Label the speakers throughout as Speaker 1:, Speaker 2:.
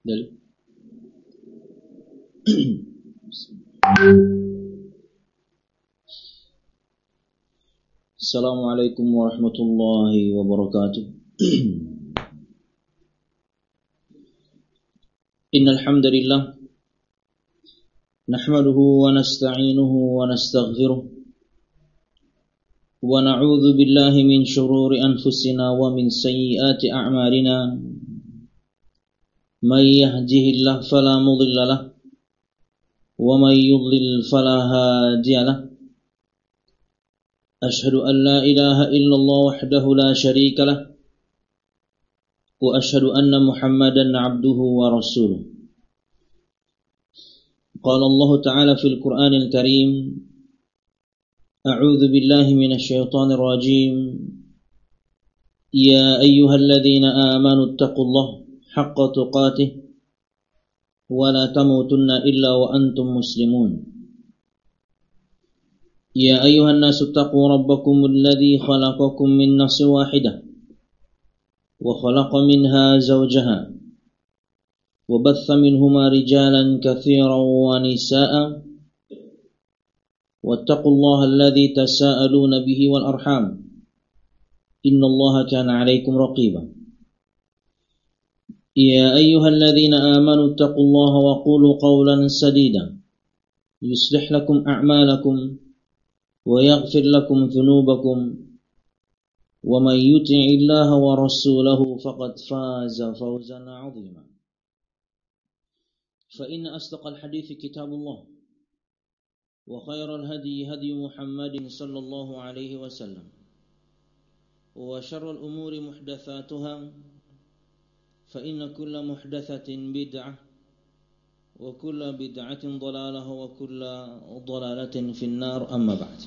Speaker 1: Dari Assalamualaikum warahmatullahi wabarakatuh. Innal hamdalillah nahmaduhu wa nasta'inuhu wa nastaghfiruh wa na'udzu billahi min shururi anfusina wa min sayyiati a'malina. May yahdihillahu fala mudilla lahu wa may yudlil fala hadiya lahu. Ashhadu an la ilaha illallah wahdahu la syarika lah wa ashhadu anna Muhammadan 'abduhu wa rasuluh. Qala Allah Ta'ala fil Qur'anil Karim, A'udzu billahi minasy syaithanir rajim. Ya ayyuhalladzina amanu taqullaha haqqa tuqatih wa la tamutunna illa wa antum muslimun. Ya ayyuhan nasu taqu rabbakum alladhi khalaqakum min nafsin wahidah wa khalaqa minha zawjaha wa batha minhuma rijalan katsiran wa nisaa'a wattaqullaha alladhi tasaaluna bihi wal arham innallaha kana 'alaykum raqiba. Ya ayyuhalladzina amanu taqullaha wa qulu qawlan sadida yuslih lakum a'malakum wa yaghfir lakum dhunubakum wa man yuti'illaha wa rasulahu faqad faza fawzan 'azima. Fa inna asdaqal hadithi kitabullah wa khairal hadi hadi Muhammadin sallallahu alaihi wasallam wa syarrul umuri muhdatsatuha fa inna kulla muhdatsatin bid'ah wa kulla bid'atin dhalalah wa kulla dhalalatin finnar, amma ba'd.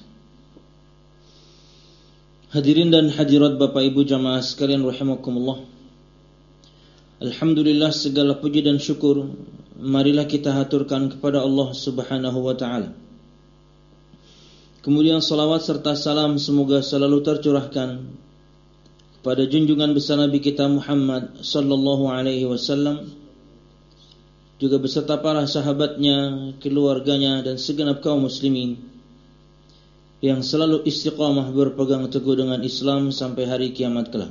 Speaker 1: Hadirin dan hadirat Bapak Ibu jamaah sekalian rahimakumullah. Alhamdulillah, segala puji dan syukur marilah kita haturkan kepada Allah Subhanahu wa taala. Kemudian salawat serta salam semoga selalu tercurahkan kepada junjungan besar Nabi kita Muhammad sallallahu alaihi wasallam, juga beserta para sahabatnya, keluarganya, dan segenap kaum muslimin yang selalu istiqamah berpegang teguh dengan Islam sampai hari kiamat kelak.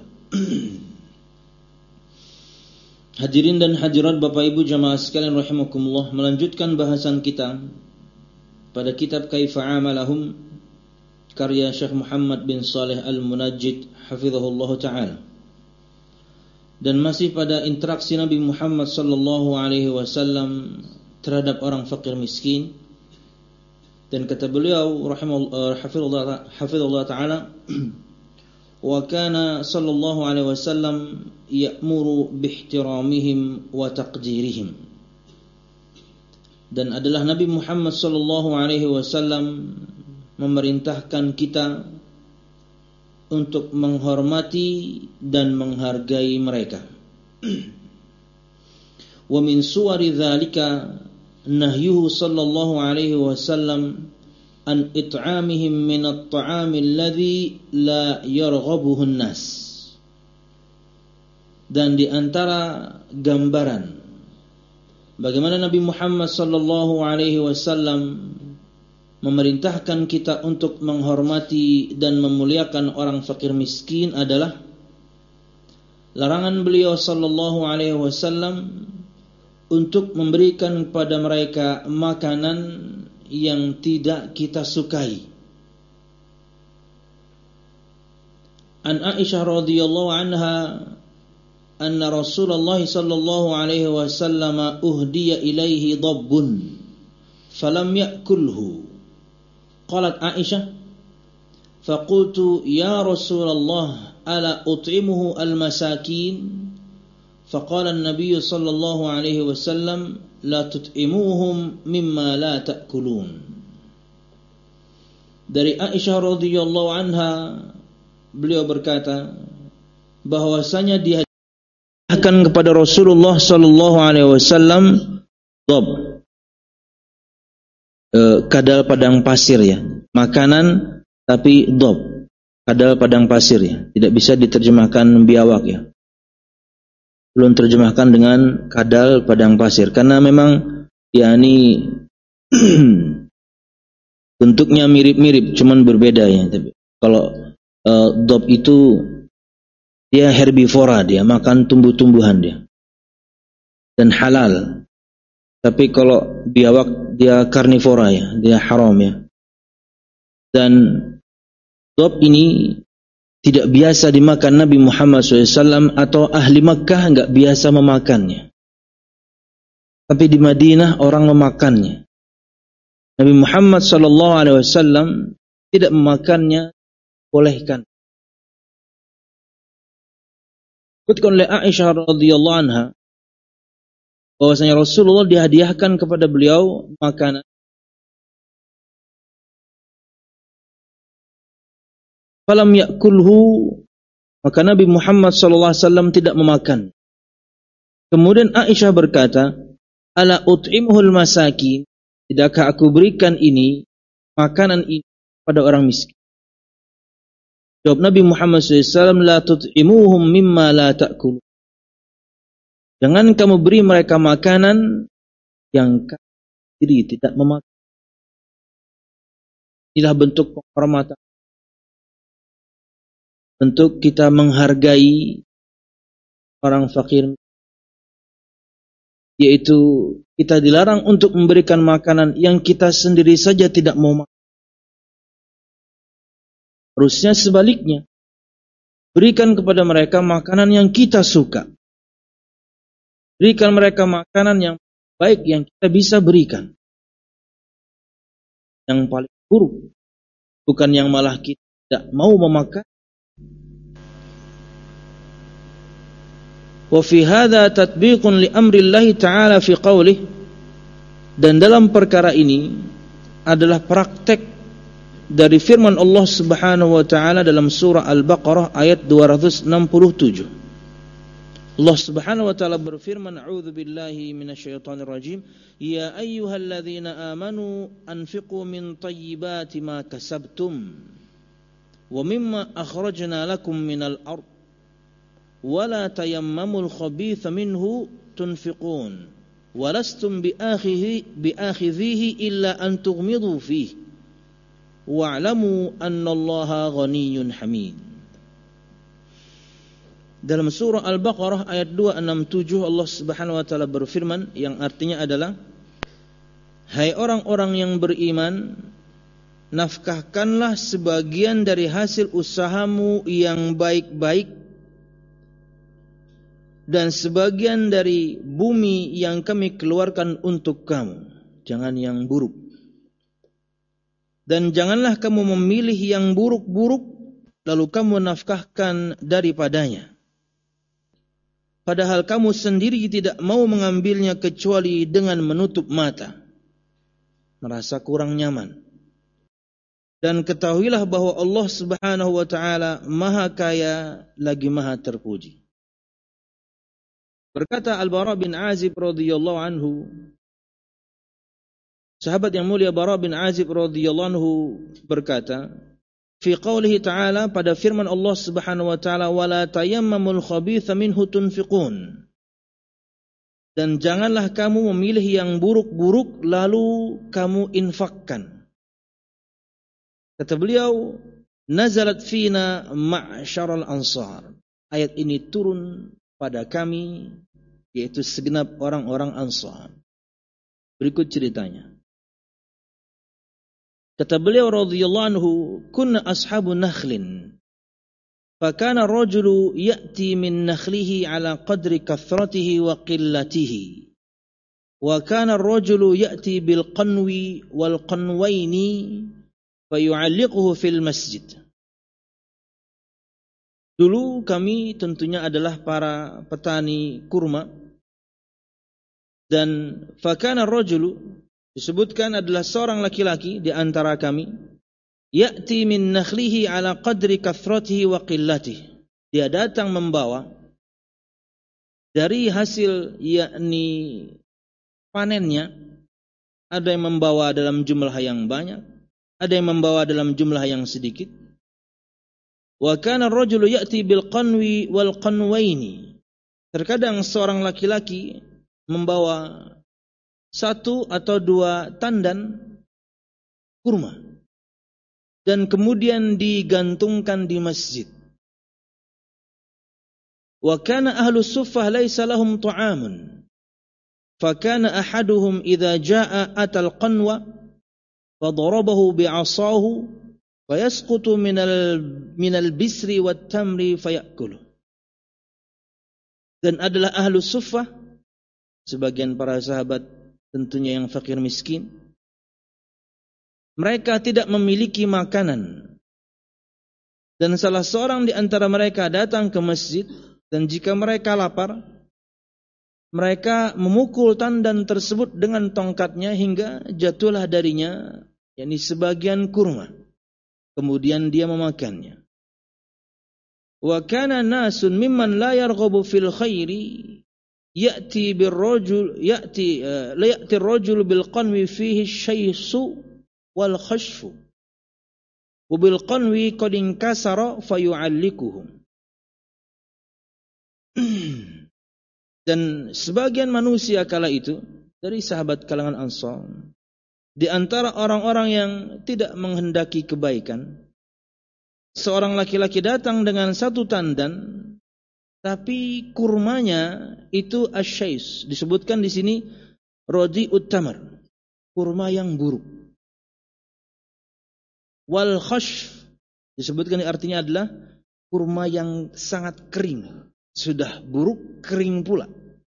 Speaker 1: Hadirin dan hadirat Bapak Ibu jamaah sekalian rahimakumullah, melanjutkan bahasan kita pada kitab Kaifa Amalahum karya Syekh Muhammad bin Saleh Al-Munajjid hafizahullah ta'ala, dan masih pada interaksi Nabi Muhammad sallallahu alaihi wasallam terhadap orang fakir miskin. Dan kata beliau hafizahullah ta'ala, wa kana sallallahu alaihi wasallam ya'muru bihtiramihim wa taqdirihim. Dan adalah Nabi Muhammad sallallahu alaihi wasallam memerintahkan kita untuk menghormati dan menghargai mereka. Wa min suwari dzalika nahyuhu sallallahu alaihi wasallam an it'amihim min at-ta'ami alladhi la yarghabuhu an-nas. Dan di antara gambaran bagaimana Nabi Muhammad sallallahu alaihi wasallam memerintahkan kita untuk menghormati dan memuliakan orang fakir miskin adalah larangan beliau sallallahu alaihi wasallam untuk memberikan kepada mereka makanan yang tidak kita sukai. An Aisyah radhiyallahu anha anna Rasulullah sallallahu alaihi wasallam uhdiya ilaihi dabbun falam ya'kulhu. Qalat Aisyah, faqultu ya Rasulullah ala ut'imuhu al-masakin? Faqala an-nabiy sallallahu alaihi wasallam la tut'imuhum mimma la ta'kulun. Dari Aisyah radhiyallahu anha, beliau berkata bahwasanya dihadiahkan kepada Rasulullah sallallahu alaihi wasallam kadal padang pasir, ya, makanan tapi kadal padang pasir, ya, tidak bisa diterjemahkan biawak, ya. Belum terjemahkan dengan kadal padang pasir karena memang yakni bentuknya mirip-mirip cuman berbeda ya. Tapi kalau dob itu dia herbivora, dia makan tumbuh-tumbuhan dia dan halal. Tapi kalau biawak dia karnivora ya, dia haram ya. Dan dob ini tidak biasa dimakan Nabi Muhammad SAW atau ahli Makkah enggak biasa memakannya. Tapi di Madinah orang memakannya. Nabi Muhammad SAW tidak memakannya, bolehkan. Disebutkan oleh Aisyah radhiyallahu anha bahwasanya Rasulullah dihadiahkan kepada beliau makanan. Falam yakulhu, maka Nabi Muhammad SAW tidak memakan. Kemudian Aisyah berkata, ala ut'imuhul masakin, tidakkah aku berikan ini, makanan ini pada orang miskin? Jawab Nabi Muhammad SAW, la tut'imuhum mimma la ta'kulu. Jangan kamu beri mereka makanan yang kamu sendiri tidak memakan. Inilah bentuk penghormatan, bentuk kita menghargai orang fakir, yaitu kita dilarang untuk memberikan makanan yang kita sendiri saja tidak mau makan. Harusnya sebaliknya, berikan kepada mereka makanan yang kita suka. Berikan mereka makanan yang baik yang kita bisa berikan. Yang paling buruk, bukan yang malah kita tidak mau memakan. Wa fi hadza tatbiqun li amri Allah Ta'ala fi qaulih, dan dalam perkara ini adalah praktek dari firman Allah Subhanahu wa taala dalam surah Al-Baqarah ayat 267. Allah Subhanahu wa taala berfirman, a'udzu billahi minasyaitonir rajim, ya ayyuhalladzina amanu anfiqu min thayyibati ma kasabtum wa mimma akhrajna lakum minal ardh wala tayammamul khabitha minhu tunfiqun walastum biakhidhihi illa an tughmidu fihi wa'lamu annallaha ghaniyyun hamid. Dalam surah Al-Baqarah ayat 267 Allah Subhanahu wa taala berfirman yang artinya adalah, hai orang-orang yang beriman, nafkahkanlah sebagian dari hasil usahamu yang baik-baik dan sebagian dari bumi yang kami keluarkan untuk kamu, jangan yang buruk. Dan janganlah kamu memilih yang buruk-buruk lalu kamu nafkahkan daripadanya, padahal kamu sendiri tidak mau mengambilnya kecuali dengan menutup mata, merasa kurang nyaman. Dan ketahuilah bahwa Allah Subhanahu wa taala Maha Kaya lagi Maha Terpuji. Berkata Al-Bara bin Azib radhiyallahu anhu, sahabat yang mulia Bara bin Azib radhiyallahu anhu berkata, fi qaulihi ta'ala, pada firman Allah Subhanahu wa taala, wala tayammamul khabitha minhu tunfiqun, dan janganlah kamu memilih yang buruk-buruk lalu kamu infakkan. Kata beliau, nazalat fina ma'syaral ansar, ayat ini turun pada kami, yaitu segenap orang-orang Ansar. Berikut ceritanya. Kata beliau radhiyallahu anhu, kunna ashabu nakhlin, fakana rajulu ya'ti min nakhlihi ala qadri kathratihi wa qillatihi, wa kana rajulu ya'ti bil qanwi wal qanwaini fayu'alliquhu fil masjid. Dulu kami tentunya adalah para petani kurma, dan fakana rajulu, disebutkan adalah seorang laki-laki di antara kami, ya'ti min nakhlihi ala qadri kathratihi wa qillatihi, dia datang membawa dari hasil yakni panennya, ada yang membawa dalam jumlah yang banyak, ada yang membawa dalam jumlah yang sedikit. Wa kana ar-rajulu ya'ti bil qanwi wal qanwaini, Terkadang seorang laki-laki membawa 1 atau 2 tandan kurma dan kemudian digantungkan di masjid. Wa kana ahlus suffah laisa lahum ta'amun. Fa kana ahaduhum idza jaa atal qanwa fa darabahu bi'asahu fa yasqutu minal bisri wat tamri fayakuluh. Dan adalah ahlus suffah, sebagian para sahabat tentunya yang fakir miskin, mereka tidak memiliki makanan. Dan salah seorang di antara mereka datang ke masjid, dan jika mereka lapar, mereka memukul tandan tersebut dengan tongkatnya hingga jatuhlah darinya, yakni sebagian kurma. Kemudian dia memakannya. Wa kana nasun mimman la yarghabu fil khairi ya'ti ar-rajul bil qanwi fihi syaisu wal khashfu wa bil qanwi qad inkasara fayu'allikuhum. Dan sebagian manusia kala itu dari sahabat kalangan Ansar, di antara orang-orang yang tidak menghendaki kebaikan, seorang laki-laki datang dengan 1 tandan, tapi kurmanya itu asyais. Disebutkan di sini radi'ut tamar, kurma yang buruk. Wal khashf, disebutkan artinya adalah kurma yang sangat kering, sudah buruk, kering pula.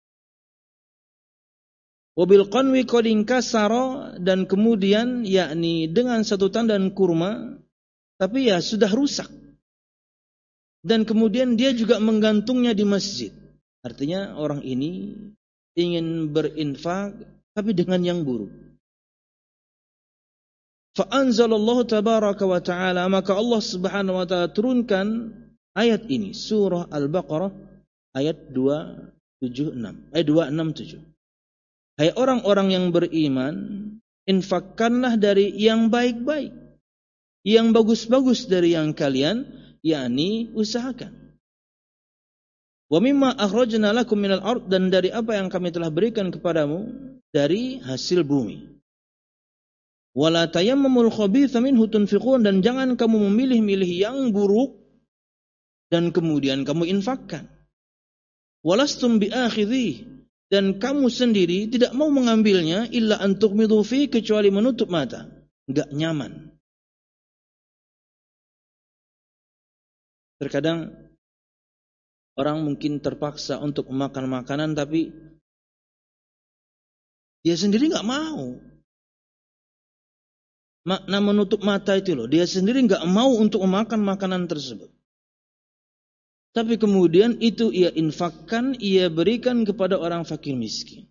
Speaker 1: Wabil qanwi qad inkasara, dan kemudian yakni dengan 1 tandan kurma tapi ya sudah rusak. Dan kemudian dia juga menggantungnya di masjid. Artinya orang ini ingin berinfak tapi dengan yang buruk. Fa anzalallahu tabaraka wa ta'ala, maka Allah Subhanahu wa ta'ala turunkan ayat ini, surah Al-Baqarah ayat 267. Hai orang-orang yang beriman, infakkanlah dari yang baik-baik, yang bagus-bagus dari yang kalian, yakni usahakan. Wa mimma akhrajna lakum minal ard, dan dari apa yang kami telah berikan kepadamu dari hasil bumi. Wala tayammamul khabitha minhu tunfiqun, dan jangan kamu memilih-milih yang buruk dan kemudian kamu infakkan. Walastum biakhidhi, dan kamu sendiri tidak mau mengambilnya illa an tughmidu fi, kecuali menutup mata, enggak nyaman. Terkadang orang mungkin terpaksa untuk memakan makanan tapi dia sendiri enggak mau. Makna menutup mata itu loh, dia sendiri enggak mau untuk memakan makanan tersebut. Tapi kemudian itu ia infakkan, ia berikan kepada orang fakir miskin.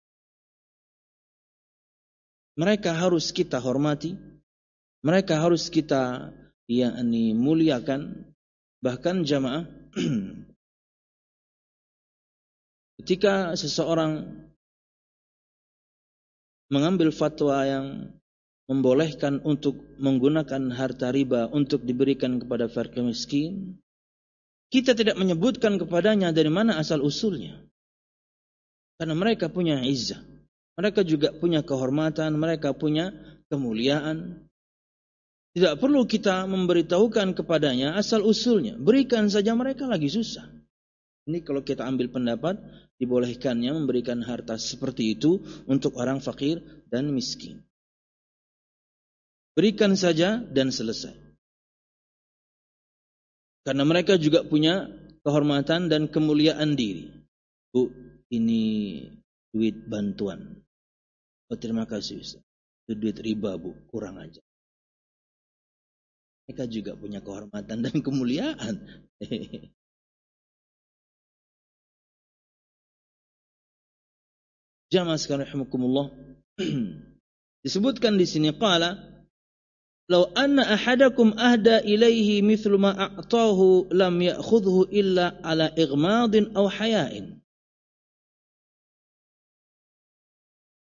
Speaker 1: Mereka harus kita hormati, mereka harus kita yakni muliakan. Bahkan jamaah, ketika seseorang mengambil fatwa yang membolehkan untuk menggunakan harta riba untuk diberikan kepada fakir miskin, kita tidak menyebutkan kepadanya dari mana asal usulnya. Karena mereka punya izzah, mereka juga punya kehormatan, mereka punya kemuliaan. Tidak perlu kita memberitahukan kepadanya asal usulnya. Berikan saja, mereka lagi susah. Ini kalau kita ambil pendapat, dibolehkannya memberikan harta seperti itu untuk orang fakir dan miskin. Berikan saja dan selesai. Karena mereka juga punya kehormatan dan kemuliaan diri. Bu, ini duit bantuan. Oh, terima kasih Ustaz. Itu duit riba, Bu, kurang aja. Mereka juga punya kehormatan dan kemuliaan. Jamaah sekalian rahimakumullah. Disebutkan di sini qala law anna ahadakum ahda ilaihi mithlu ma a'tahu lam ya'khudhu illa ala ighmadin aw haya'in.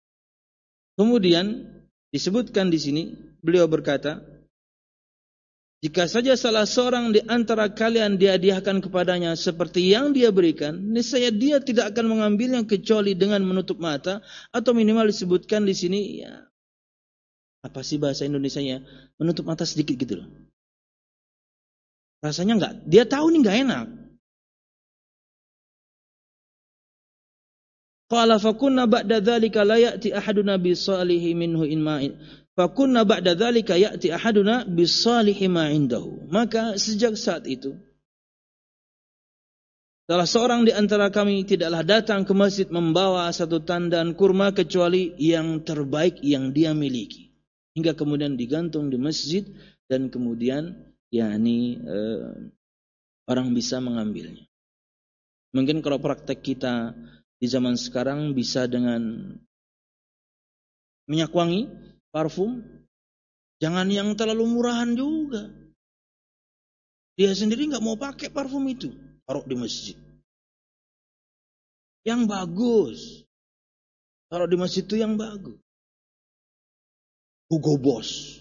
Speaker 1: Kemudian disebutkan di sini beliau berkata, Jika saja salah seorang di antara kalian dihadiahkan kepadanya seperti yang dia berikan, niscaya dia tidak akan mengambilnya kecuali dengan menutup mata, atau minimal disebutkan di sini, ya, apa sih bahasa Indonesianya? Menutup mata sedikit gitu loh. Rasanya enggak, dia tahu nih enggak enak. Qala fakunna ba'da dzalika la ya'ti ahaduna bi salihi minhu in ma'in. Fakunna ba'da dzalika ya'ti ahaduna bi salihi ma indahu. Maka sejak saat itu salah seorang di antara kami tidaklah datang ke masjid membawa satu tandan kurma kecuali yang terbaik yang dia miliki. Hingga kemudian digantung di masjid dan kemudian orang bisa mengambilnya. Mungkin kalau praktek kita di zaman sekarang bisa dengan minyak wangi, parfum, jangan yang terlalu murahan juga. Dia sendiri nggak mau pakai parfum itu, taruh di masjid. Yang bagus, taruh di masjid itu yang bagus. Hugo Boss.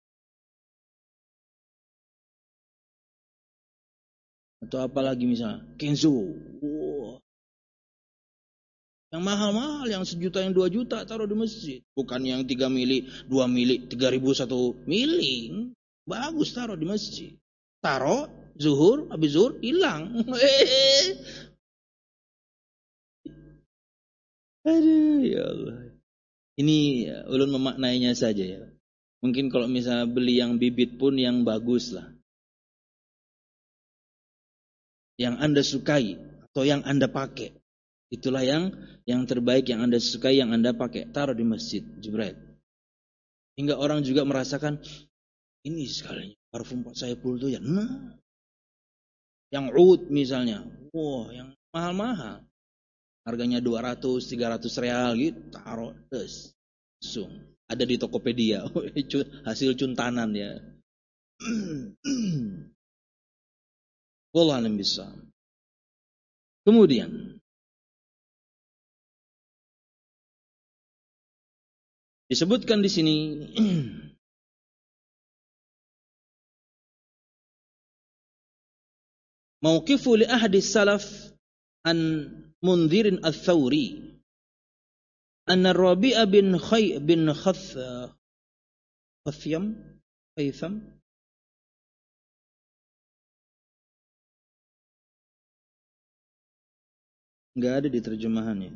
Speaker 1: Atau apalagi misalnya Kenzo. Wow. Yang mahal-mahal, yang 1 juta, yang 2 juta taruh di masjid. Bukan yang 3 mili, 2 mili, 3.000 1 mili. Bagus taruh di masjid. Taruh, zuhur, habis zuhur, hilang. Aduh, ya Allah. Ini ulun memaknainya saja ya. Mungkin kalau misalnya beli yang bibit pun yang bagus lah. Yang Anda sukai atau yang Anda pakai. Itulah yang terbaik yang Anda sukai, yang Anda pakai. Taruh di masjid, Jibril. Hingga orang juga merasakan, ini sekali parfum Pak Saiful itu ya. Nah. Yang oud misalnya. Wah, yang mahal-mahal. Harganya 200, 300 real gitu. Taruh, terus. Langsung. Ada di Tokopedia. Hasil cuntanan ya. Wallahu a'lam bishawab. Kemudian disebutkan di sini mauqifu li ahdi salaf an Mundhirin ats-Tsauri anna Rabi'a bin Haytham enggak ada di terjemahannya.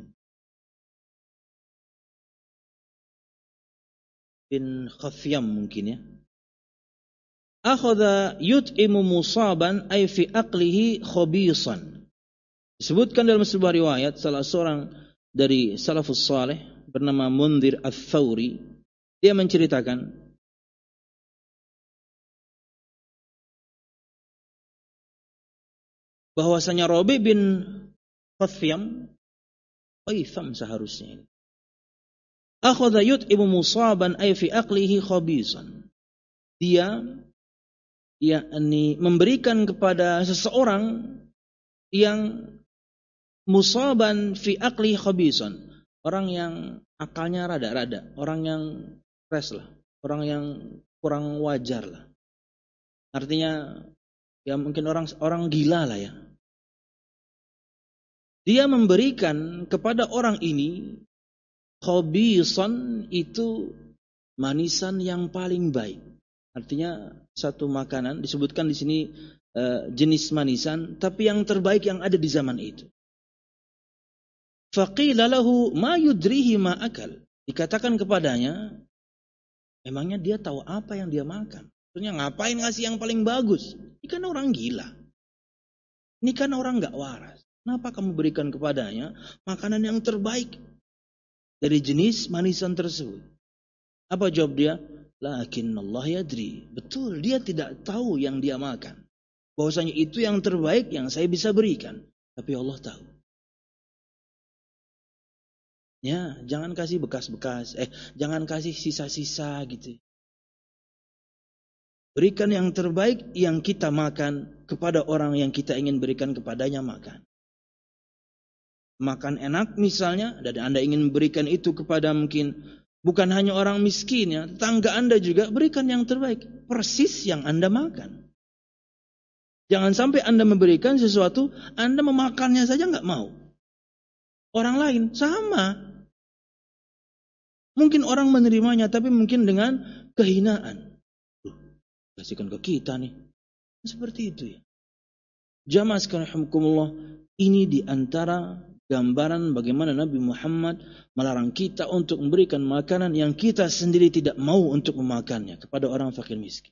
Speaker 1: Bin Khathyam mungkin ya. Akhadha yut'imu musaban ay fi aqlihi khabisan. Disebutkan dalam sebuah riwayat salah seorang dari salafus saleh bernama Mundhir ats-Tsauri, dia menceritakan bahwasanya Rabi bin Haytham seharusnya ini. Akhadha yut'imu musaban ay fi aqlihi khabisan. Dia yakni memberikan kepada seseorang yang musaban fi aqlihi khabisan. Orang yang akalnya rada-rada, orang yang fresh lah, orang yang kurang wajar lah. Artinya ya mungkin orang gila lah ya. Dia memberikan kepada orang ini khabisan, itu manisan yang paling baik. Artinya satu makanan disebutkan di sini jenis manisan, tapi yang terbaik yang ada di zaman itu. Faqila lahu ma yudrihi ma akal. Dikatakan kepadanya, emangnya dia tahu apa yang dia makan? Maksudnya ngapain ngasih yang paling bagus? Ini kan orang gila. Ini kan orang gak waras. Kenapa kamu berikan kepadanya makanan yang terbaik dari jenis manisan tersebut? Apa jawab dia? Lakin Allah yadri. Betul, dia tidak tahu yang dia makan. Bahwasanya itu yang terbaik yang saya bisa berikan. Tapi Allah tahu. Ya, jangan kasih bekas-bekas. Jangan kasih sisa-sisa gitu. Berikan yang terbaik yang kita makan kepada orang yang kita ingin berikan kepadanya makan. Makan enak misalnya, dan Anda ingin memberikan itu kepada mungkin Bukan hanya orang miskin ya, tetangga Anda juga berikan yang terbaik. Persis yang Anda makan. Jangan sampai Anda memberikan sesuatu, Anda memakannya saja nggak mau. Orang lain sama. Mungkin orang menerimanya, tapi mungkin dengan kehinaan. Kasihkan ke kita nih. Seperti itu ya. Jamaah sekalian rahimakumullah, ini diantara gambaran bagaimana Nabi Muhammad melarang kita untuk memberikan makanan yang kita sendiri tidak mau untuk memakannya kepada orang fakir miskin.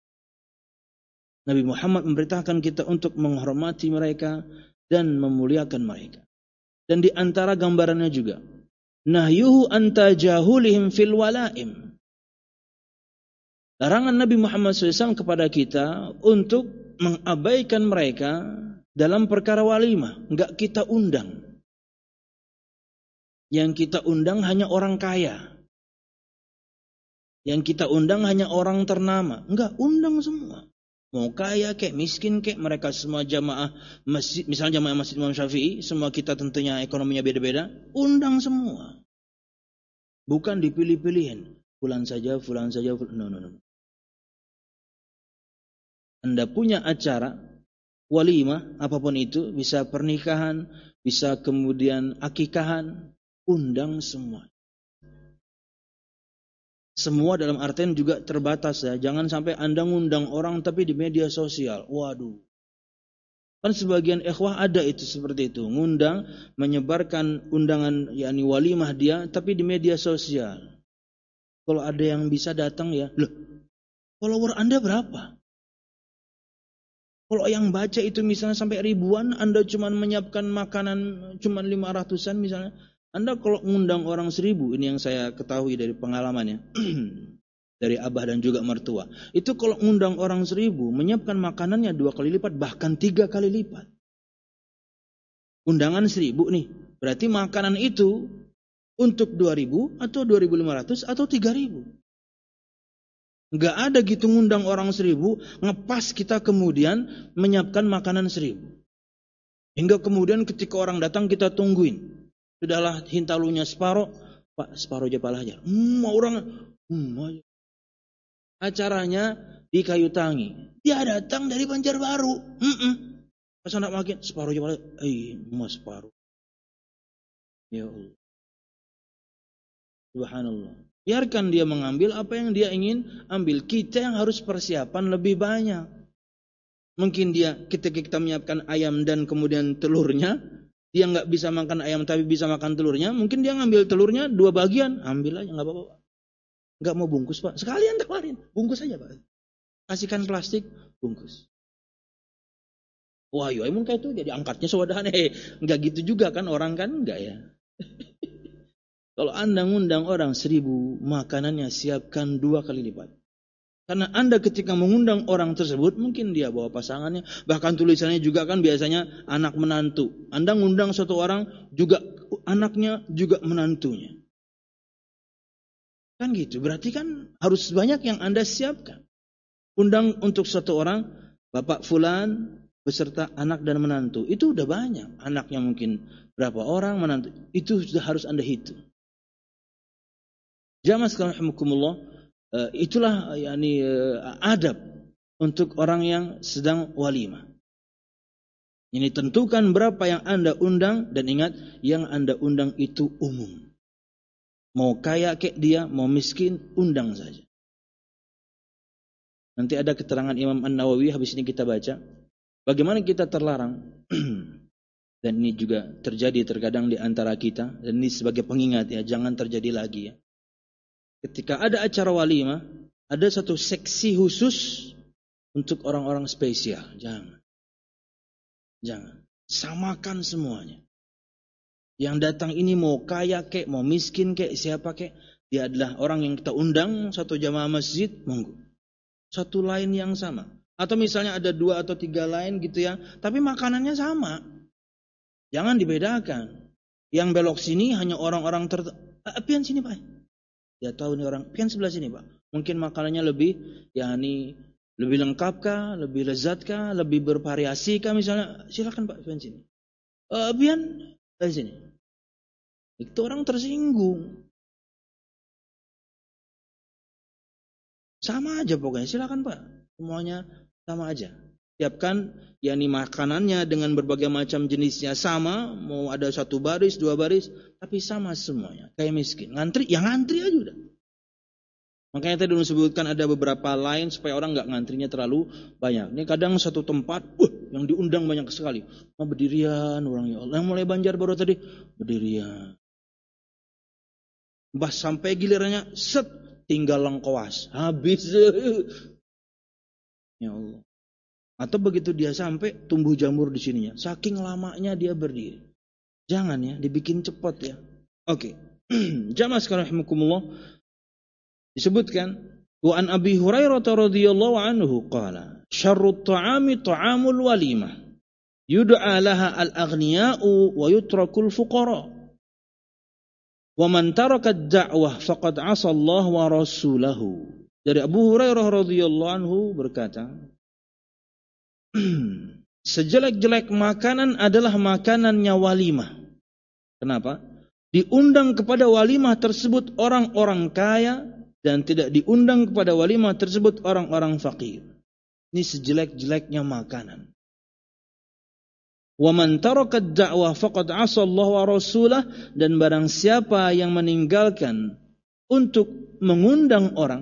Speaker 1: Nabi Muhammad memerintahkan kita untuk menghormati mereka dan memuliakan mereka. Dan di antara gambarannya juga, nahyuhu anta jahulihim fil walaim. Larangan Nabi Muhammad SAW kepada kita untuk mengabaikan mereka dalam perkara walimah. Enggak kita undang. Yang kita undang hanya orang kaya. Yang kita undang hanya orang ternama. Enggak, undang semua. Mau kaya kek, miskin kek, mereka semua jamaah masjid, misalnya jamaah Masjid Imam Syafi'i, semua kita tentunya ekonominya beda-beda, undang semua. Bukan dipilih-pilihin. Fulan saja, no. Anda punya acara walimah, apapun itu, bisa pernikahan, bisa kemudian akikahan, undang semua. Semua dalam artian juga terbatas ya. Jangan sampai Anda ngundang orang tapi di media sosial. Waduh. Kan sebagian ikhwah ada itu seperti itu. Ngundang, menyebarkan undangan yakni walimah dia tapi di media sosial. Kalau ada yang bisa datang ya. Loh, follower Anda berapa? Kalau yang baca itu misalnya sampai ribuan, Anda cuma menyiapkan makanan cuma 500-an misalnya. Anda kalau ngundang orang 1000, ini yang saya ketahui dari pengalamannya. Dari abah dan juga mertua. Itu kalau ngundang orang 1000, menyiapkan makanannya 2 kali lipat, bahkan 3 kali lipat. Undangan 1000 nih. Berarti makanan itu untuk 2000 atau 2500 atau 3000. Enggak ada gitu ngundang orang 1000, ngepas kita kemudian menyiapkan makanan 1000. Hingga kemudian ketika orang datang kita tungguin. Sudahlah hintalunya separuh, Pak separuh aja pala aja. Orang acaranya di Kayu Tangi. Dia datang dari Banjarbaru. Pas anak makin separuh aja pala. Mas separuh. Ya Allah. Subhanallah. Biarkan dia mengambil apa yang dia ingin ambil. Kita yang harus persiapan lebih banyak. Mungkin dia ketika kita menyiapkan ayam dan kemudian telurnya, dia nggak bisa makan ayam tapi bisa makan telurnya. Mungkin dia ngambil telurnya 2 bagian, ambil aja nggak apa-apa. Nggak mau bungkus Pak, sekalian tawarin, bungkus aja Pak. Kasihkan plastik, bungkus. Wah, yo emang kayak itu jadi angkatnya sewadahan. Nggak gitu juga kan orang kan nggak ya. Kalau Anda ngundang orang 1000, makanannya siapkan 2 kali lipat. Karena Anda ketika mengundang orang tersebut, mungkin dia bawa pasangannya. Bahkan tulisannya juga kan biasanya anak menantu. Anda ngundang satu orang, juga anaknya, juga menantunya. Kan gitu, berarti kan harus banyak yang Anda siapkan. Undang untuk satu orang, Bapak Fulan, beserta anak dan menantu. Itu udah banyak. Anaknya mungkin berapa orang, menantu. Itu sudah harus Anda hitung. Jamaah sekalian rahimakumullah, itulah yakni adab untuk orang yang sedang walimah. Ini tentukan berapa yang Anda undang dan ingat yang Anda undang itu umum. Mau kaya kek dia, mau miskin, undang saja. Nanti ada keterangan Imam An-Nawawi habis ini kita baca. Bagaimana kita terlarang dan ini juga terjadi terkadang di antara kita dan ini sebagai pengingat ya, jangan terjadi lagi ya. Ketika ada acara walimah, ada satu seksi khusus untuk orang-orang spesial. Jangan. Samakan semuanya. Yang datang ini mau kaya kek, mau miskin kek, siapa kek. Dia adalah orang yang kita undang, satu jamaah masjid, monggo. Satu lain yang sama. Atau misalnya ada 2 atau 3 lain gitu ya, tapi makanannya sama. Jangan dibedakan. Yang belok sini hanya orang-orang pian sini Pak. Dia tahu nih orang, pian sebelah sini Pak. Mungkin makanannya lebih, lebih lengkap kah, lebih lezat kah, lebih bervariasi kah misalnya. Silakan Pak, pian sini. Pian dari sini. Itu orang tersinggung. Sama aja pokoknya, silakan Pak. Semuanya sama aja. Siapkan yakni makanannya dengan berbagai macam jenisnya sama, mau ada 1 baris, 2 baris, tapi sama semuanya. Kayak miskin. Ngantri, ya ngantri aja udah. Makanya tadi disebutkan ada beberapa lain supaya orang nggak ngantrinya terlalu banyak. Ini kadang satu tempat, yang diundang banyak sekali. Mau berdirian orangnya. Yang mulai Banjar baru tadi berdirian. Bahas sampai gilirannya, set, tinggal lengkoas. Habis. Ya Allah. Atau begitu dia sampai, tumbuh jamur di sininya. Saking lamanya dia berdiri. Jangan ya, dibikin cepat ya. Oke. Jamaah sekalian rahimakumullah. Disebutkan, wa an Abi Hurairah radhiyallahu anhu qala, syarrut ta'ami ta'amul walimah. Yud'a laha al-aghniya'u wa yutrakul fuqara. Wa man taraka ad-da'wah faqad 'asa Allah wa rasulahu. Dari Abu Hurairah radhiyallahu anhu berkata, sejelek-jelek makanan adalah makanannya walimah. Kenapa? Diundang kepada walimah tersebut orang-orang kaya dan tidak diundang kepada walimah tersebut orang-orang fakir. Ini sejelek-jeleknya makanan. Wa man taraka ad-da'wah faqad 'asa Allah wa rasulah, dan barang siapa yang meninggalkan untuk mengundang orang,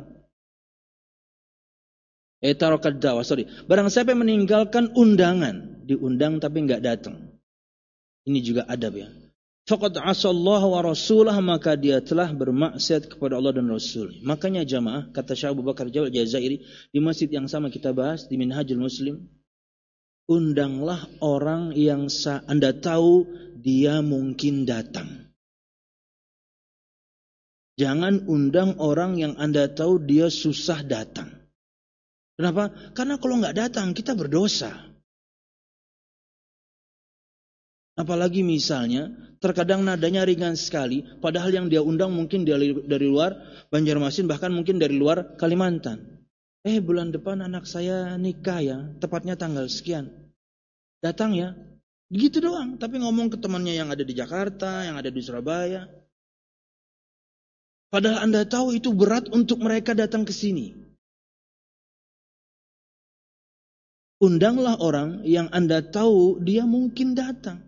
Speaker 1: barang siapa yang meninggalkan undangan, diundang tapi enggak datang. Ini juga adab ya. Faqad 'asa Allah wa rasulah, maka dia telah bermaksiat kepada Allah dan Rasul. Makanya jamaah, kata Syekh Abu Bakar Jazairi di masjid yang sama kita bahas di Minhajul Muslim, undanglah orang yang Anda tahu dia mungkin datang. Jangan undang orang yang Anda tahu dia susah datang. Kenapa? Karena kalau nggak datang kita berdosa. Apalagi misalnya terkadang nadanya ringan sekali, padahal yang dia undang mungkin dari luar Banjarmasin, bahkan mungkin dari luar Kalimantan. Bulan depan anak saya nikah ya, tepatnya tanggal sekian. Datang ya. Gitu doang, tapi ngomong ke temannya yang ada di Jakarta, yang ada di Surabaya. Padahal Anda tahu itu berat untuk mereka datang ke sini. Undanglah orang yang Anda tahu dia mungkin datang.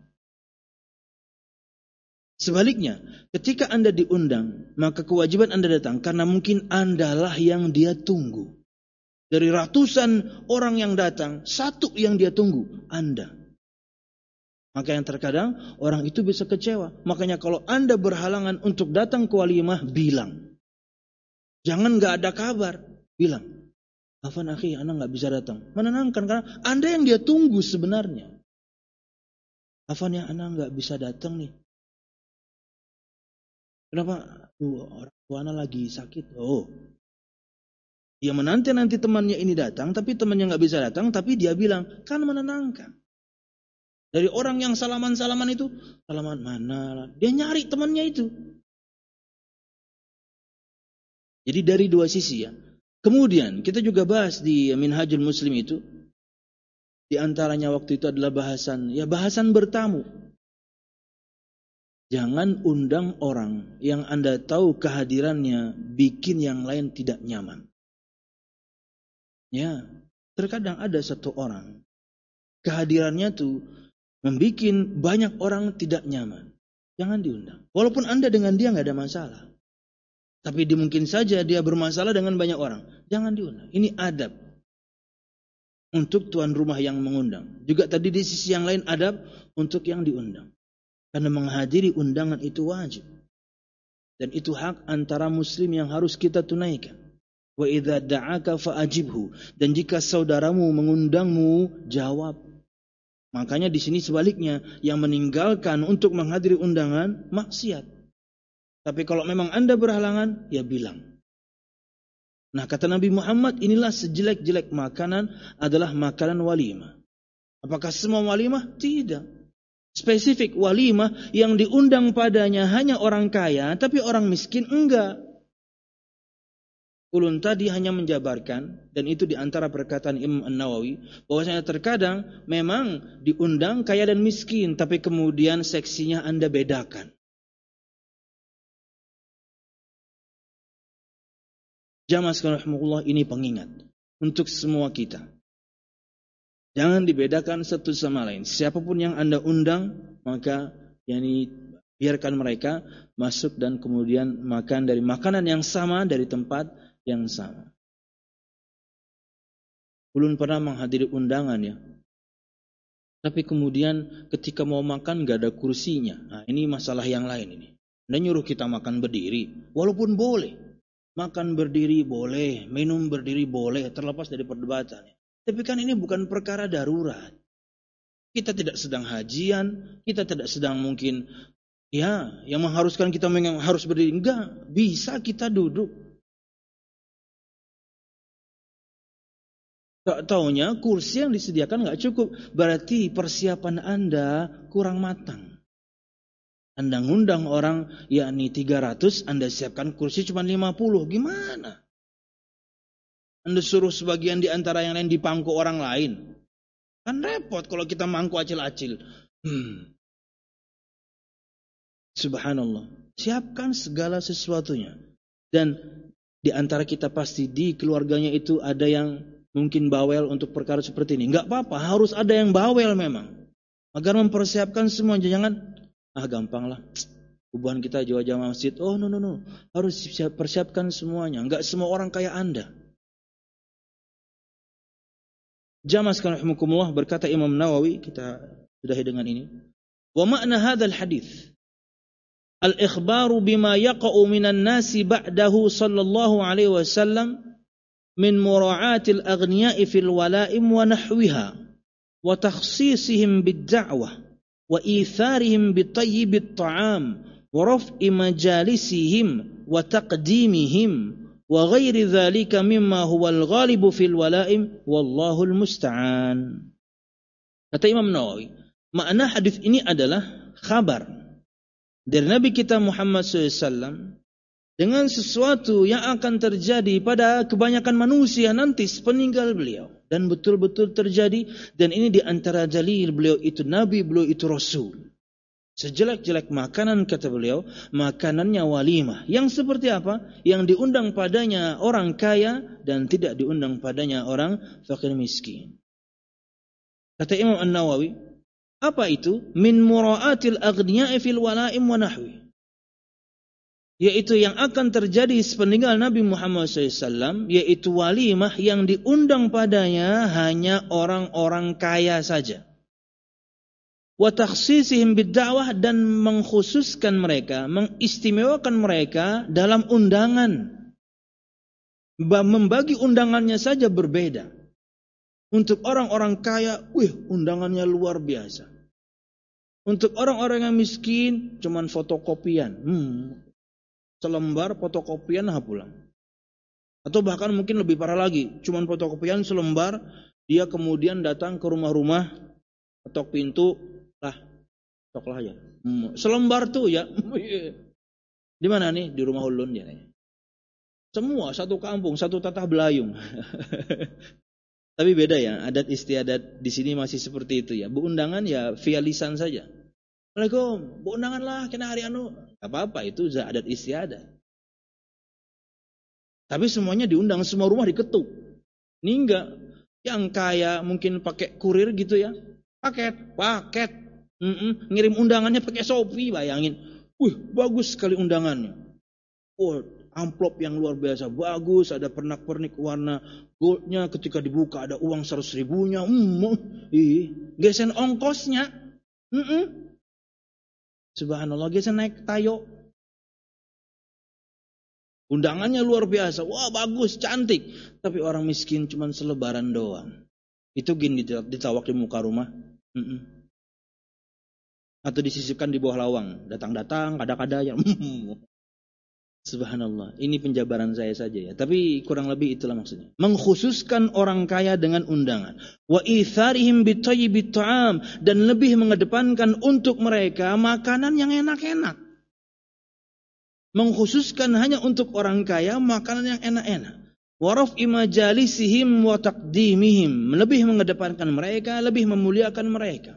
Speaker 1: Sebaliknya, ketika Anda diundang, maka kewajiban Anda datang karena mungkin Andalah yang dia tunggu. Dari ratusan orang yang datang, satu yang dia tunggu, Anda. Maka yang terkadang orang itu bisa kecewa. Makanya kalau Anda berhalangan untuk datang ke walimah, bilang. Jangan gak ada kabar, bilang. Afan akhi, Anda gak bisa datang. Menenangkan, karena Anda yang dia tunggu sebenarnya. Afan ya, Anda gak bisa datang nih. Kenapa? Orang tua Anda lagi sakit. Dia menanti temannya ini datang, tapi temannya gak bisa datang, tapi dia bilang, kan menenangkan. Dari orang yang salaman-salaman itu, salaman mana? Dia nyari temannya itu. Jadi dari dua sisi ya. Kemudian kita juga bahas di Minhajul Muslim itu, di antaranya waktu itu adalah bahasan bertamu. Jangan undang orang yang Anda tahu kehadirannya bikin yang lain tidak nyaman. Ya, terkadang ada satu orang kehadirannya tuh membuat banyak orang tidak nyaman. Jangan diundang. Walaupun Anda dengan dia nggak ada masalah. Tapi mungkin saja dia bermasalah dengan banyak orang. Jangan diundang. Ini adab untuk tuan rumah yang mengundang. Juga tadi di sisi yang lain adab untuk yang diundang. Karena menghadiri undangan itu wajib. Dan itu hak antara muslim yang harus kita tunaikan. Wa idza da'aka fa'ajibhu. Dan jika saudaramu mengundangmu, jawab. Makanya di sini sebaliknya, yang meninggalkan untuk menghadiri undangan maksiat. Tapi kalau memang Anda berhalangan, ya bilang. Nah, kata Nabi Muhammad, inilah sejelek-jelek makanan adalah makanan walimah. Apakah semua walimah? Tidak. Spesifik walimah yang diundang padanya hanya orang kaya, tapi orang miskin enggak. Ulun tadi hanya menjabarkan, dan itu diantara perkataan Imam An-Nawawi, bahwasanya terkadang memang diundang kaya dan miskin, tapi kemudian seksinya Anda bedakan. Jamaah sekalian rahimakumullah, ini pengingat untuk semua kita. Jangan dibedakan satu sama lain. Siapapun yang Anda undang, maka biarkan mereka masuk dan kemudian makan dari makanan yang sama, dari tempat yang sama. Belum pernah menghadiri undangan ya. Tapi kemudian ketika mau makan gak ada kursinya. Nah, ini masalah yang lain ini. Anda nyuruh kita makan berdiri, walaupun boleh. Makan berdiri boleh, minum berdiri boleh, terlepas dari perdebatan. Tapi kan ini bukan perkara darurat. Kita tidak sedang hajian, kita tidak sedang mungkin yang mengharuskan kita harus berdiri. Enggak, bisa kita duduk. Tak taunya kursi yang disediakan enggak cukup. Berarti persiapan Anda kurang matang. Anda ngundang orang 300, Anda siapkan kursi cuma 50. Gimana? Anda suruh sebagian di antara yang lain dipangku orang lain. Kan repot kalau kita mangku acil-acil. Subhanallah. Siapkan segala sesuatunya. Dan di antara kita pasti di keluarganya itu ada yang mungkin bawel untuk perkara seperti ini. Enggak apa-apa, harus ada yang bawel memang. Agar mempersiapkan semuanya. Jangan, gampang lah. Hubungan kita jamaah masjid. Oh no. Harus persiapkan semuanya. Enggak semua orang kayak Anda. Jamaah sekalian rahimakumullah, berkata Imam Nawawi, kita sudahi dengan ini. Wa makna hadzal hadits al-ikhbaru bima yaqa'u minan nasi ba'dahu sallallahu alaihi wasallam min mura'atil aghniya'i fil wala'im wa nahwiha wa takhsisihim bid-da'wah wa itharihim bitayyibit ta'am wa raf'i majalisihim wa taqdimihim wa ghairi dzalika mimma huwal ghalibu fil wala'im wallahul musta'an. Kata Imam Nawawi, makna hadis ini adalah kabar dari Nabi kita Muhammad SAW dengan sesuatu yang akan terjadi pada kebanyakan manusia nanti sepeninggal beliau, dan betul-betul terjadi. Dan ini di antara dalil beliau itu Nabi, beliau itu Rasul. Sejelek-jelek makanan, kata beliau, makanannya walimah. Yang seperti apa? Yang diundang padanya orang kaya dan tidak diundang padanya orang fakir miskin. Kata Imam An-Nawawi, apa itu? Min mura'atil aghniya'i fil wala'im wa nahwi. Yaitu yang akan terjadi sepeninggal Nabi Muhammad SAW, yaitu walimah yang diundang padanya hanya orang-orang kaya saja. Wa takhsisihim bid-da'wah, dan mengkhususkan mereka, mengistimewakan mereka dalam undangan. Membagi undangannya saja berbeda. Untuk orang-orang kaya, undangannya luar biasa. Untuk orang-orang yang miskin, cuman fotokopian. Selembar fotokopian pulang. Atau bahkan mungkin lebih parah lagi, cuman fotokopian selembar, dia kemudian datang ke rumah-rumah, ketok pintu, toklah aja. Selembar tuh ya. Di mana nih? Di rumah ulun ya. Semua satu kampung, satu tatah belayung. Tapi beda ya, adat istiadat di sini masih seperti itu ya. Bu undangan ya via lisan saja. Assalamualaikum, bu undangan lah kena hari anu. Gak apa-apa, itu adat istiadat. Tapi semuanya diundang, semua rumah diketuk. Ini enggak. Yang kaya mungkin pakai kurir gitu ya. Paket. Ngirim undangannya pakai Shopee, bayangin. Bagus sekali undangannya. Amplop yang luar biasa bagus, ada pernak-pernik warna goldnya, ketika dibuka ada uang 100 ribunya. Gesen ongkosnya. Subhanallah, gesen naik tayo. Undangannya luar biasa. Wah, bagus, cantik. Tapi orang miskin cuma selebaran doang. Itu gini ditawak di muka rumah. Atau disisipkan di bawah lawang. Datang-datang, kada-kada ya. Subhanallah. Ini penjabaran saya saja ya. Tapi kurang lebih itulah maksudnya. Mengkhususkan orang kaya dengan undangan. Wa itharihim bitayyibit ta'am, dan lebih mengedepankan untuk mereka makanan yang enak-enak. Mengkhususkan hanya untuk orang kaya makanan yang enak-enak. Wa raf'i majalisihim wa taqdimihim, lebih mengedepankan mereka, lebih memuliakan mereka.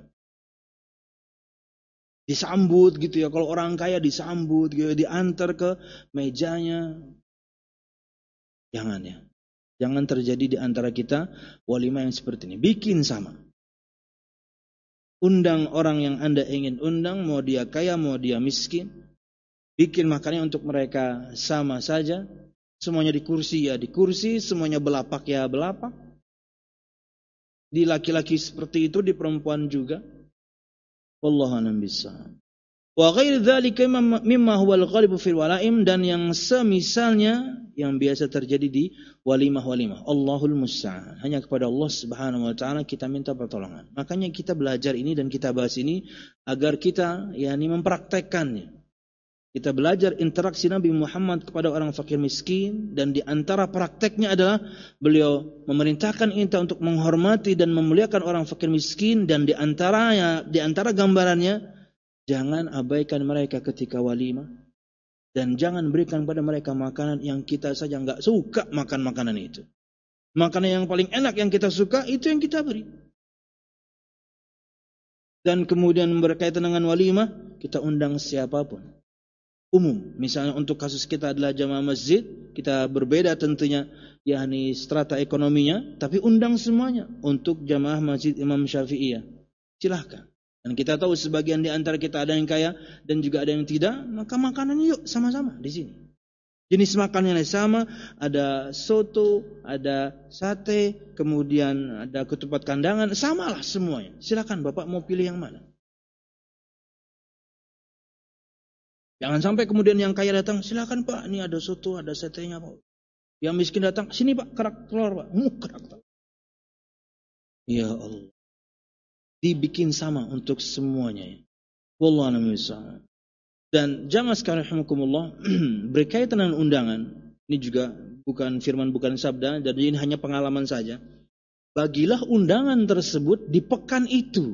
Speaker 1: Disambut gitu ya, kalau orang kaya disambut gitu, diantar ke mejanya. Jangan ya. Jangan terjadi di antara kita walimah yang seperti ini. Bikin sama. Undang orang yang Anda ingin undang, mau dia kaya, mau dia miskin. Bikin makannya untuk mereka sama saja. Semuanya di kursi ya di kursi, semuanya belapak ya belapak. Di laki-laki seperti itu, di perempuan juga. Wallahu a'lam bishawab. Wa ghairi dzalika mimma huwa al-ghalibu fil walaim, dan yang semisalnya yang biasa terjadi di walimah-walimah. Allahul musta'an. Hanya kepada Allah Subhanahu wa taala kita minta pertolongan. Makanya kita belajar ini dan kita bahas ini agar kita mempraktekkannya. Kita belajar interaksi Nabi Muhammad kepada orang fakir miskin, dan di antara prakteknya adalah beliau memerintahkan kita untuk menghormati dan memuliakan orang fakir miskin, dan di antara gambarannya jangan abaikan mereka ketika walimah, dan jangan berikan pada mereka makanan yang kita saja enggak suka makan makanan itu. Makanan yang paling enak yang kita suka itu yang kita beri. Dan kemudian berkaitan dengan walimah, kita undang siapapun. Umum, misalnya untuk kasus kita adalah jamaah masjid, kita berbeda tentunya strata ekonominya, tapi undang semuanya. Untuk jamaah masjid Imam Syafi'iyah, silahkan. Dan kita tahu sebagian di antara kita ada yang kaya dan juga ada yang tidak, maka makanannya yuk sama-sama di sini. Jenis makanannya sama, ada soto, ada sate, kemudian ada ketupat kandangan, samalah semuanya. Silakan Bapak mau pilih yang mana. Jangan sampai kemudian yang kaya datang, silakan Pak, ini ada soto, ada satenya Pak. Yang miskin datang, sini Pak, kerak telur Pak. Kerak telur. Ya Allah. Dibikin sama untuk semuanya. Wallahu a'lam bishawab. Dan jangan sekali rahimakumullah berkaitan dengan undangan, ini juga bukan firman, bukan sabda, jadi ini hanya pengalaman saja. Bagilah undangan tersebut di pekan itu.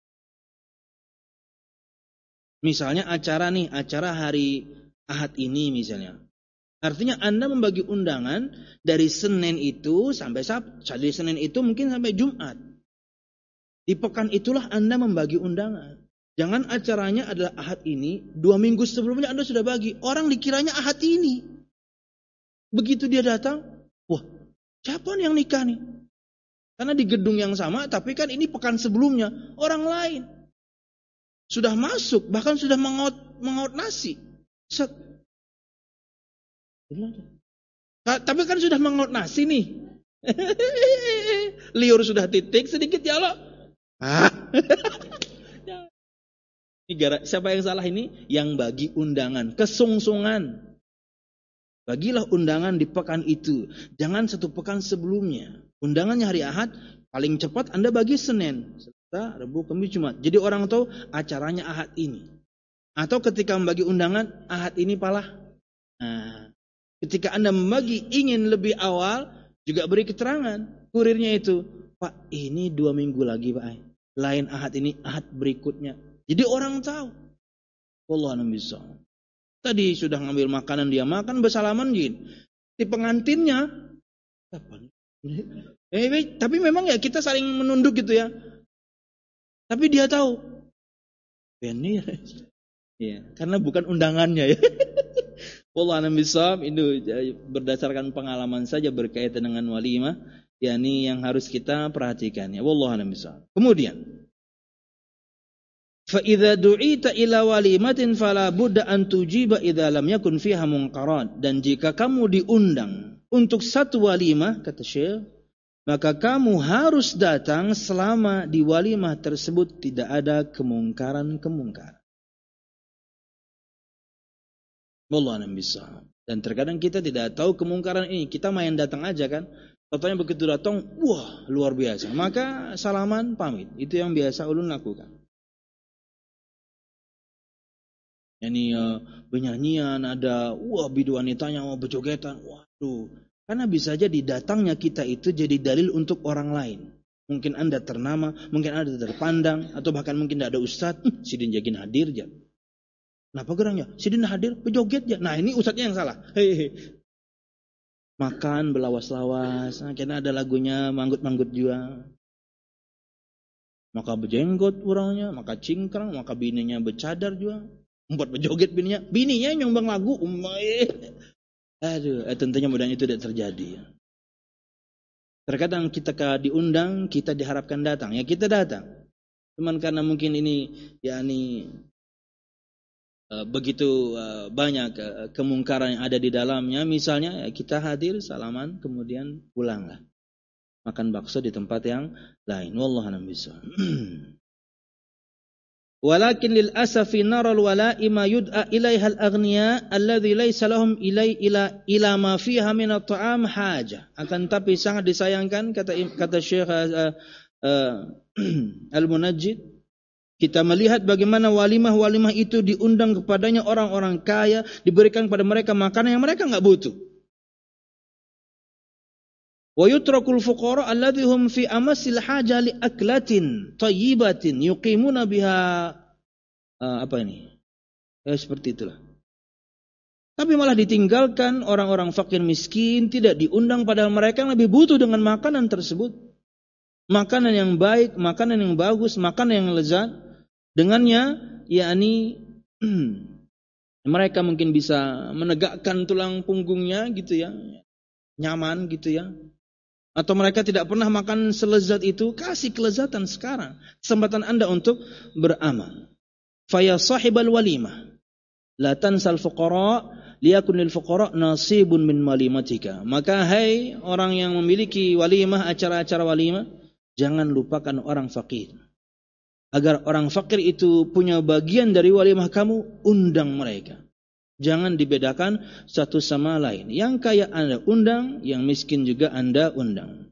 Speaker 1: Misalnya acara hari Ahad ini misalnya. Artinya Anda membagi undangan dari Senin itu sampai Sabtu. Dari Senin itu mungkin sampai Jumat. Di pekan itulah Anda membagi undangan. Jangan acaranya adalah Ahad ini, 2 minggu sebelumnya Anda sudah bagi. Orang dikiranya Ahad ini. Begitu dia datang, wah, siapa nih yang nikah nih? Karena di gedung yang sama, tapi kan ini pekan sebelumnya, orang lain. Sudah masuk, bahkan sudah mengaut nasi. Tapi kan sudah mengaut nasi nih. Liur sudah titik sedikit ya Allah. Siapa yang salah ini? Yang bagi undangan, kesungsungan. Bagilah undangan di pekan itu. Jangan 1 pekan sebelumnya. Undangannya hari Ahad, paling cepat Anda bagi Senin. Rabu, Kamis, Jumat. Jadi orang tahu acaranya Ahad ini. Atau ketika membagi undangan, Ahad ini palah. Nah, ketika Anda membagi ingin lebih awal, juga beri keterangan. Kurirnya itu, Pak, ini 2 minggu lagi Pak. Lain Ahad ini, Ahad berikutnya. Jadi orang tahu. Wallahu a'lam bishawab. Tadi sudah ngambil makanan, dia makan, bersalaman gini. Di pengantinnya, tapi memang ya kita saling menunduk gitu ya. Tapi dia tahu. Ini ya, karena bukan undangannya ya. Wallahu a'lam bishawab, itu berdasarkan pengalaman saja berkaitan dengan walimah, yakni yang harus kita perhatikan ya. Wallahu a'lam bishawab. Kemudian, fa idza du'ita ila walimatin fala budda an tujiba idza lam yakun fiha munkarat. Dan jika kamu diundang untuk satu walimah, kata Syekh, maka kamu harus datang selama di walimah tersebut tidak ada kemungkaran-kemungkaran. Wallahu a'lam bishawab. Dan terkadang kita tidak tahu kemungkaran ini, kita main datang aja kan. Contohnya begitu datang, wah luar biasa. Maka salaman pamit, itu yang biasa ulun lakukan. Ini penyanyian ada, wah bidu wanitanya mau berjogetan, waduh. Karena bisa jadi datangnya kita itu jadi dalil untuk orang lain. Mungkin Anda ternama, mungkin Anda terpandang, atau bahkan mungkin tidak ada ustadz, sidin jagin hadir aja. Kenapa gerangnya? Sidin hadir, berjoget ya. Nah ini ustadznya yang salah. Makan belawas-lawas, karena ada lagunya manggut-manggut juga. Maka berjenggot orangnya, maka cingkrang, maka bininya bercadar juga. Membuat berjoget bininya yang nyumbang lagu. Tentunya mudah itu tidak terjadi. Terkadang kita diundang, kita diharapkan datang. Ya kita datang. Cuman karena mungkin ini begitu banyak kemungkaran yang ada di dalamnya, misalnya kita hadir, salaman, kemudian pulanglah. Makan bakso di tempat yang lain. Wallahu a'lam bishawab. Walakin lil asafi naral wala'i ma yud'a ilaiha al-aghniya alladhi laysa lahum ila ma fiha min at-ta'am haja. Akan tapi sangat disayangkan kata Syekh Al-Munajjid, kita melihat bagaimana walimah-walimah itu diundang kepadanya orang-orang kaya, diberikan kepada mereka makanan yang mereka enggak butuh. Wa yutrakul fuqara alladhi hum fi amasil haja li aklatin thayyibatin yuqimuna biha seperti itulah. Tapi malah ditinggalkan orang-orang fakir miskin, tidak diundang padahal mereka yang lebih butuh dengan makanan tersebut. Makanan yang baik, makanan yang bagus, makanan yang lezat. Dengannya mereka mungkin bisa menegakkan tulang punggungnya gitu ya. Nyaman gitu ya. Atau mereka tidak pernah makan selezat itu, kasih kelezatan sekarang. Kesempatan Anda untuk beramal. Faya sahibal walimah, la tansal fuqara, liyakun lil fuqara nasibun min walimatika. Maka hai orang yang memiliki walimah, acara-acara walimah, jangan lupakan orang fakir. Agar orang fakir itu punya bagian dari walimah kamu, undang mereka. Jangan dibedakan satu sama lain. Yang kaya Anda undang, yang miskin juga Anda undang.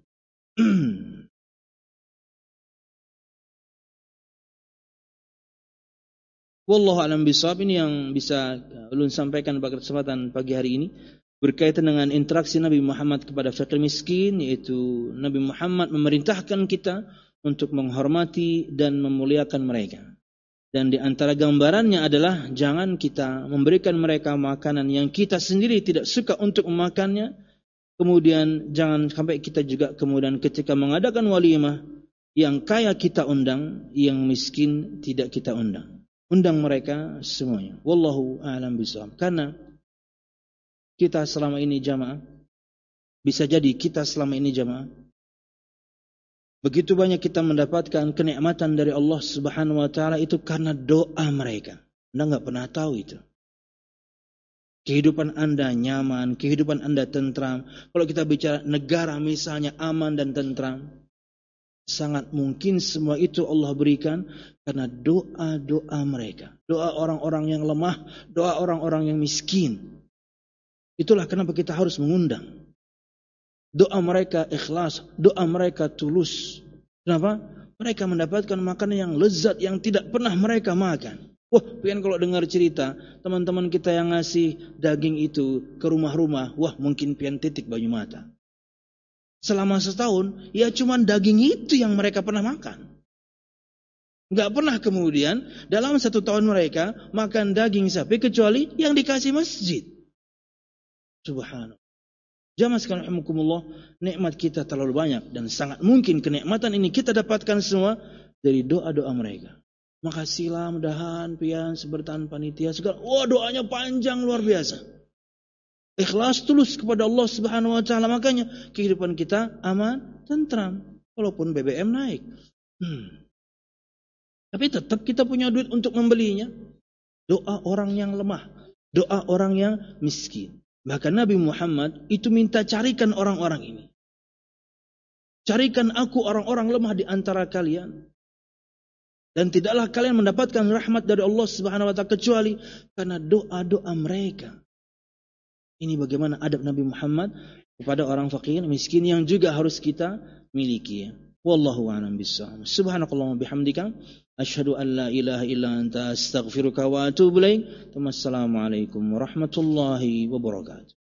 Speaker 1: Wallahu a'lam bishawab. Ini yang bisa ulun sampaikan pada kesempatan pagi hari ini berkaitan dengan interaksi Nabi Muhammad kepada fakir miskin, yaitu Nabi Muhammad memerintahkan kita untuk menghormati dan memuliakan mereka. Dan di antara gambarannya adalah jangan kita memberikan mereka makanan yang kita sendiri tidak suka untuk memakannya. Kemudian jangan sampai kita juga kemudian ketika mengadakan walimah, yang kaya kita undang, yang miskin tidak kita undang. Undang mereka semuanya. Wallahu a'lam bishawab. Karena kita selama ini jamaah, bisa jadi kita selama ini jamaah, begitu banyak kita mendapatkan kenikmatan dari Allah Subhanahu wa taala itu karena doa mereka. Anda enggak pernah tahu itu. Kehidupan Anda nyaman, kehidupan Anda tentram. Kalau kita bicara negara misalnya aman dan tentram, sangat mungkin semua itu Allah berikan karena doa-doa mereka. Doa orang-orang yang lemah, doa orang-orang yang miskin. Itulah kenapa kita harus mengundang. Doa mereka ikhlas, doa mereka tulus. Kenapa? Mereka mendapatkan makanan yang lezat yang tidak pernah mereka makan. Wah, pian kalau dengar cerita teman-teman kita yang ngasih daging itu ke rumah-rumah, wah mungkin pian titik banyu mata. Selama setahun, ya cuman daging itu yang mereka pernah makan. Enggak pernah kemudian dalam 1 tahun mereka makan daging sapi kecuali yang dikasih masjid. Subhanallah. Jamaah sekalian rahimakumullah, nikmat kita terlalu banyak dan sangat mungkin kenikmatan ini kita dapatkan semua dari doa-doa mereka. Makasihlah mudahan pian sebertan panitia segala. Wah, doanya panjang luar biasa. Ikhlas tulus kepada Allah Subhanahu wa taala, makanya kehidupan kita aman, tentram walaupun BBM naik. Tapi tetap kita punya duit untuk membelinya. Doa orang yang lemah, doa orang yang miskin. Bahkan Nabi Muhammad itu minta carikan orang-orang ini. Carikan aku orang-orang lemah di antara kalian. Dan tidaklah kalian mendapatkan rahmat dari Allah Subhanahu wa taala kecuali karena doa-doa mereka. Ini bagaimana adab Nabi Muhammad kepada orang fakir miskin yang juga harus kita miliki. Wallahu a'lam bishawab. Subhanakallahumma bihamdika asyhadu an la ilaha illa anta astaghfiruka wa atubu ilaik. Wassalamualaikum warahmatullahi wabarakatuh.